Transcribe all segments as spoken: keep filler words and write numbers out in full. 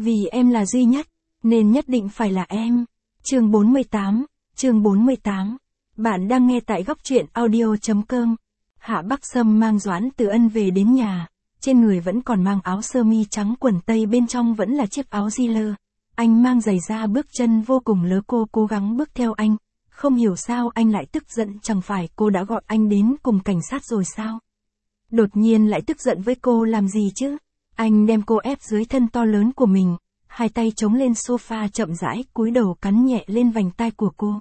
Vì em là duy nhất, nên nhất định phải là em. Chương bốn mươi tám, chương bốn mươi tám. Bạn đang nghe tại góc truyện audio chấm com. Hạ Bắc Sâm mang Doãn Từ Ân về đến nhà, trên người vẫn còn mang áo sơ mi trắng, quần tây bên trong vẫn là chiếc áo di lơ. Anh mang giày da, bước chân vô cùng lớ, cô cố gắng bước theo anh. Không hiểu sao anh lại tức giận, chẳng phải cô đã gọi anh đến cùng cảnh sát rồi sao? Đột nhiên lại tức giận với cô làm gì chứ? Anh đem cô ép dưới thân to lớn của mình, hai tay chống lên sofa chậm rãi cúi đầu cắn nhẹ lên vành tai của cô.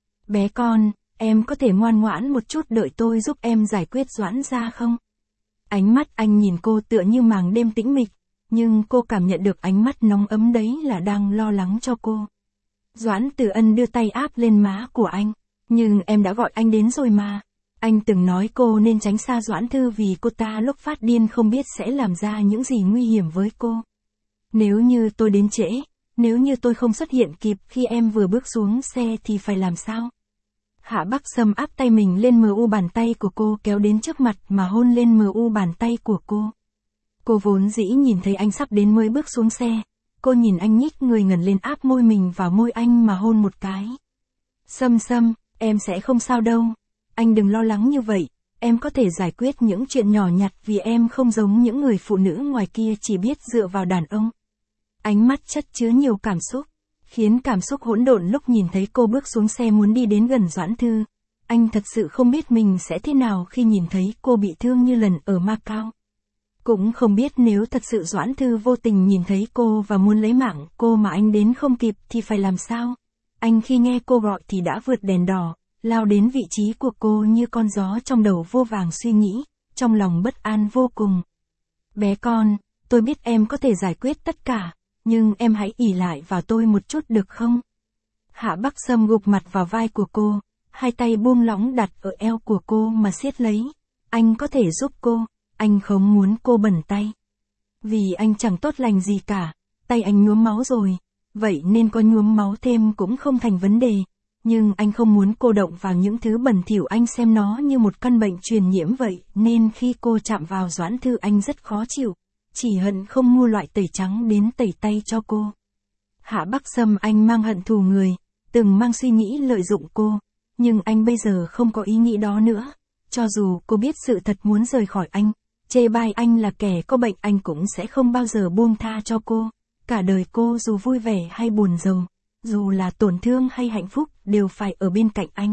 Bé con, em có thể ngoan ngoãn một chút đợi tôi giúp em giải quyết Doãn gia không? Ánh mắt anh nhìn cô tựa như màn đêm tĩnh mịch, nhưng cô cảm nhận được ánh mắt nóng ấm đấy là đang lo lắng cho cô. Doãn Từ Ân đưa tay áp lên má của anh. Nhưng em đã gọi anh đến rồi mà. Anh từng nói cô nên tránh xa Doãn Thư vì cô ta lúc phát điên không biết sẽ làm ra những gì nguy hiểm với cô. Nếu như tôi đến trễ, nếu như tôi không xuất hiện kịp khi em vừa bước xuống xe thì phải làm sao? Hạ Bắc Sâm áp tay mình lên mờ u bàn tay của cô, kéo đến trước mặt mà hôn lên mờ u bàn tay của cô. Cô vốn dĩ nhìn thấy anh sắp đến mới bước xuống xe. Cô nhìn anh nhích người ngẩng lên áp môi mình vào môi anh mà hôn một cái. Sâm Sâm, em sẽ không sao đâu. Anh đừng lo lắng như vậy, em có thể giải quyết những chuyện nhỏ nhặt vì em không giống những người phụ nữ ngoài kia chỉ biết dựa vào đàn ông. Ánh mắt chất chứa nhiều cảm xúc, khiến cảm xúc hỗn độn lúc nhìn thấy cô bước xuống xe muốn đi đến gần Doãn Thư. Anh thật sự không biết mình sẽ thế nào khi nhìn thấy cô bị thương như lần ở Macau. Cũng không biết nếu thật sự Doãn Thư vô tình nhìn thấy cô và muốn lấy mạng cô mà anh đến không kịp thì phải làm sao? Anh khi nghe cô gọi thì đã vượt đèn đỏ, lao đến vị trí của cô như con gió, trong đầu vô vàng suy nghĩ, trong lòng bất an vô cùng. Bé con, tôi biết em có thể giải quyết tất cả, nhưng em hãy ỷ lại vào tôi một chút được không? Hạ Bắc Sâm gục mặt vào vai của cô, hai tay buông lỏng đặt ở eo của cô mà siết lấy. Anh có thể giúp cô. Anh không muốn cô bẩn tay. Vì anh chẳng tốt lành gì cả, tay anh nhuốm máu rồi, vậy nên có nhuốm máu thêm cũng không thành vấn đề. Nhưng anh không muốn cô động vào những thứ bẩn thỉu, anh xem nó như một căn bệnh truyền nhiễm vậy, nên khi cô chạm vào Doãn Thư anh rất khó chịu, chỉ hận không mua loại tẩy trắng đến tẩy tay cho cô. Hạ Bắc Sâm anh mang hận thù người, từng mang suy nghĩ lợi dụng cô, nhưng anh bây giờ không có ý nghĩ đó nữa. Cho dù cô biết sự thật muốn rời khỏi anh, chê bai anh là kẻ có bệnh, anh cũng sẽ không bao giờ buông tha cho cô. Cả đời cô dù vui vẻ hay buồn rầu, dù là tổn thương hay hạnh phúc đều phải ở bên cạnh anh.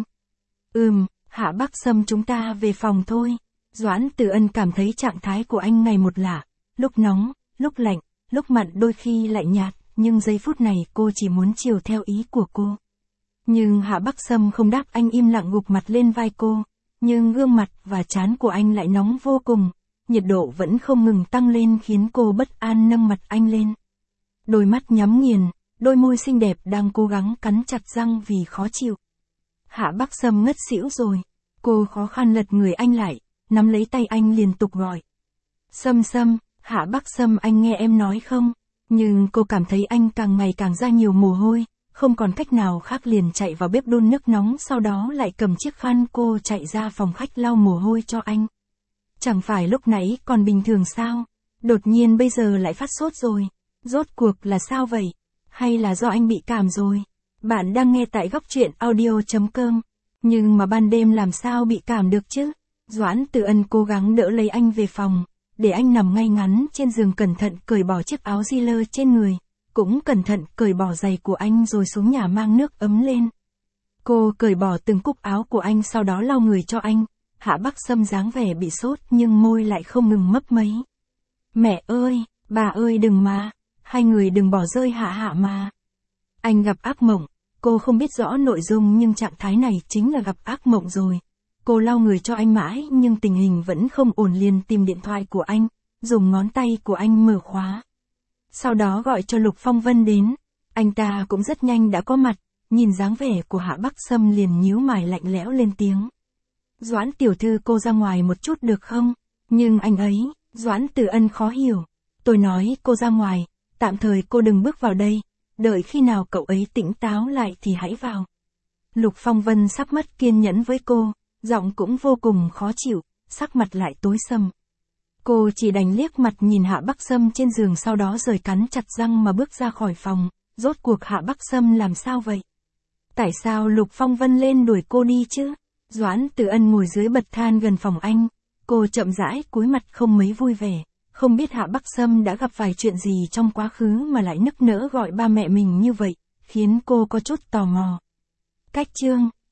Ừm, Hạ Bắc Sâm, chúng ta về phòng thôi. Doãn Từ Ân cảm thấy trạng thái của anh ngày một lạ, lúc nóng, lúc lạnh, lúc mặn, đôi khi lại nhạt, nhưng giây phút này cô chỉ muốn chiều theo ý của cô. Nhưng Hạ Bắc Sâm không đáp, anh im lặng gục mặt lên vai cô, nhưng gương mặt và trán của anh lại nóng vô cùng. Nhiệt độ vẫn không ngừng tăng lên khiến cô bất an nâng mặt anh lên. Đôi mắt nhắm nghiền, đôi môi xinh đẹp đang cố gắng cắn chặt răng vì khó chịu. Hạ Bắc Sâm ngất xỉu rồi. Cô khó khăn lật người anh lại, nắm lấy tay anh liên tục gọi. Sâm Sâm, Hạ Bắc Sâm, anh nghe em nói không? Nhưng cô cảm thấy anh càng ngày càng ra nhiều mồ hôi, không còn cách nào khác liền chạy vào bếp đun nước nóng, sau đó lại cầm chiếc khăn cô chạy ra phòng khách lau mồ hôi cho anh. Chẳng phải lúc nãy còn bình thường sao? Đột nhiên bây giờ lại phát sốt rồi. Rốt cuộc là sao vậy? Hay là do anh bị cảm rồi? Bạn đang nghe tại góc truyện audio chấm com. Nhưng mà ban đêm làm sao bị cảm được chứ? Doãn Từ Ân cố gắng đỡ lấy anh về phòng, để anh nằm ngay ngắn trên giường, cẩn thận cởi bỏ chiếc áo di lơ trên người, cũng cẩn thận cởi bỏ giày của anh rồi xuống nhà mang nước ấm lên. Cô cởi bỏ từng cúc áo của anh, sau đó lau người cho anh. Hạ Bắc Sâm dáng vẻ bị sốt nhưng môi lại không ngừng mấp máy. Mẹ ơi, bà ơi đừng mà, hai người đừng bỏ rơi Hạ Hạ mà. Anh gặp ác mộng, cô không biết rõ nội dung nhưng trạng thái này chính là gặp ác mộng rồi. Cô lau người cho anh mãi nhưng tình hình vẫn không ổn, liền tìm điện thoại của anh, dùng ngón tay của anh mở khóa. Sau đó gọi cho Lục Phong Vân đến, anh ta cũng rất nhanh đã có mặt, nhìn dáng vẻ của Hạ Bắc Sâm liền nhíu mày lạnh lẽo lên tiếng. Doãn tiểu thư, cô ra ngoài một chút được không? Nhưng anh ấy, Doãn Từ Ân khó hiểu. Tôi nói cô ra ngoài, tạm thời cô đừng bước vào đây, đợi khi nào cậu ấy tỉnh táo lại thì hãy vào. Lục Phong Vân sắp mất kiên nhẫn với cô, giọng cũng vô cùng khó chịu, sắc mặt lại tối sầm. Cô chỉ đành liếc mặt nhìn Hạ Bắc Sâm trên giường, sau đó rồi cắn chặt răng mà bước ra khỏi phòng. Rốt cuộc Hạ Bắc Sâm làm sao vậy? Tại sao Lục Phong Vân lên đuổi cô đi chứ? Doãn Tử Ân ngồi dưới bậc thang gần phòng anh. Cô chậm rãi cúi mặt không mấy vui vẻ. Không biết Hạ Bắc Sâm đã gặp phải chuyện gì trong quá khứ mà lại nức nở gọi ba mẹ mình như vậy, khiến cô có chút tò mò. Cách chương